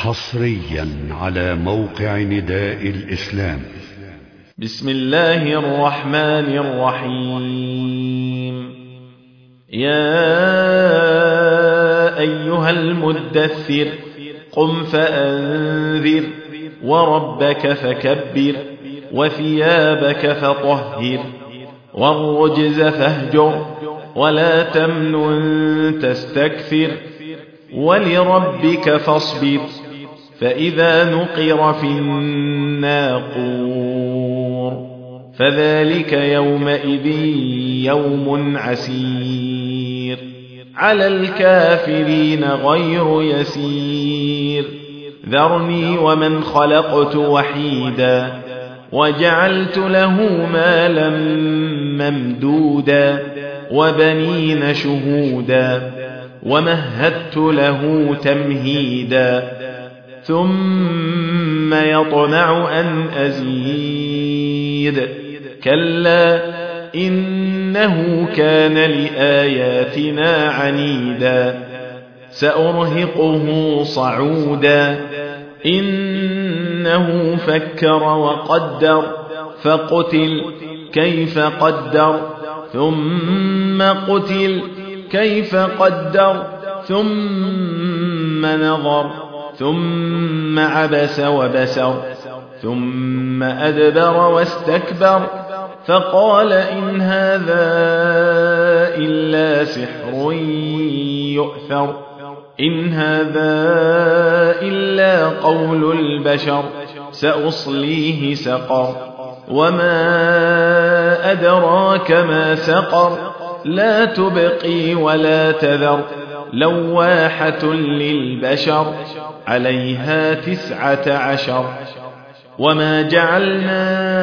حصريا على موقع نداء الإسلام. بسم الله الرحمن الرحيم. يا أيها المدثر قم فأنذر وربك فكبر وثيابك فطهر والرجز فاهجر ولا تمنن تستكثر ولربك فاصبر فإذا نقر في الناقور فذلك يومئذ يوم عسير على الكافرين غير يسير. ذرني ومن خلقت وحيدا وجعلت له مالا ممدودا وبنين شهودا ومهدت له تمهيدا ثم يطمع أن أزيد كلا إنه كان لآياتنا عنيدا سأرهقه صعودا إنه فكر وقدر فقتل كيف قدر ثم قتل كيف قدر ثم نظر ثم عبس وبسر ثم أدبر واستكبر فقال إن هذا إلا سحر يؤثر إن هذا إلا قول البشر سأصليه سقر وما أدراك ما سقر لا تبقي ولا تذر لواحة للبشر عليها 19 وما جعلنا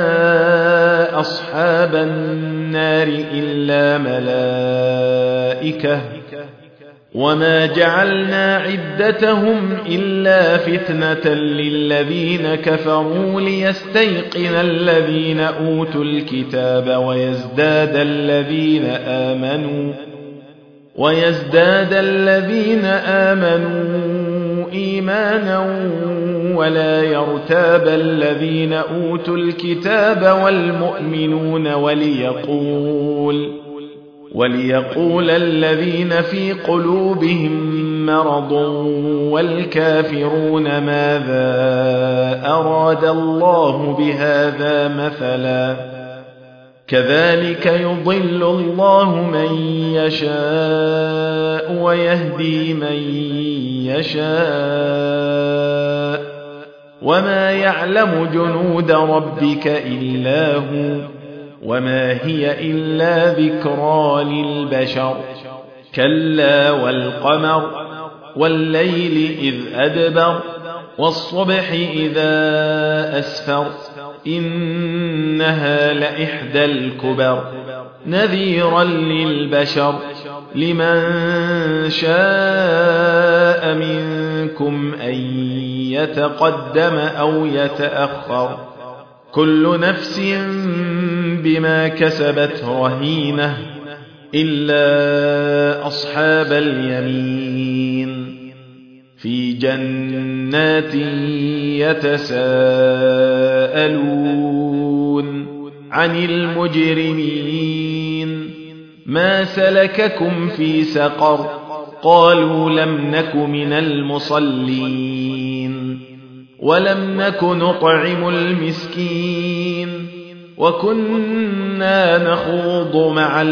أصحاب النار إلا ملائكة وما جعلنا عدتهم إلا فتنة للذين كفروا ليستيقن الذين أوتوا الكتاب ويزداد الذين آمنوا إيمانا ولا يرتاب الذين أوتوا الكتاب والمؤمنون وليقول الذين في قلوبهم مرض والكافرون ماذا أراد الله بهذا مثلا كذلك يضل الله من يشاء ويهدي من يشاء وما يعلم جنود ربك إلا هو وما هي إلا ذكرى للبشر كلا والقمر والليل إذ أدبر والصبح إذا أسفر إنها لإحدى الكبر نذيرا للبشر لمن شاء منكم أن يتقدم أو يتأخر كل نفس بما كسبت رهينة إلا أصحاب اليمين في جنات يتساءلون عن المجرمين ما سلككم في سقر قالوا لم نك من المصلين ولم نك نطعم المسكين وكنا نخوض مع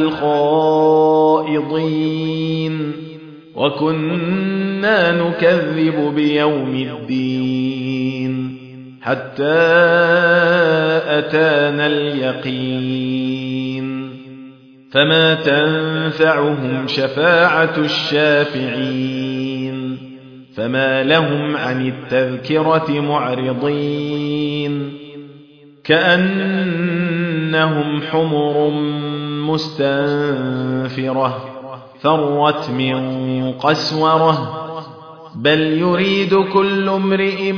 الخائضين وكنا نكذب بيوم الدين حتى أتانا اليقين فما تنفعهم شفاعة الشافعين فما لهم عن التذكرة معرضين كأنهم حمر مستنفرة فرت من قسورة بل يريد كل امرئ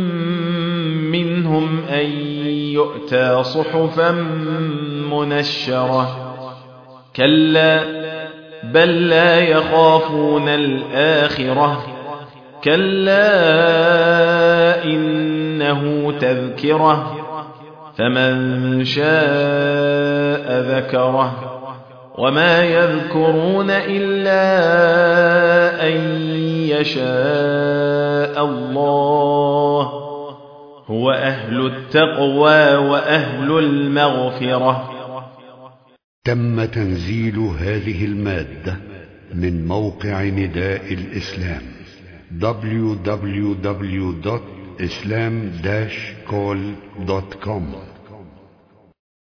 منهم أن يؤتى صحفا منشرة كلا بل لا يخافون الآخرة كلا إنه تذكرة فمن شاء ذكره وما يذكرون إلا أن يشاء الله هو أهل التقوى وأهل المغفرة. تم تنزيل هذه المادة من موقع نداء الإسلام www.islam-call.com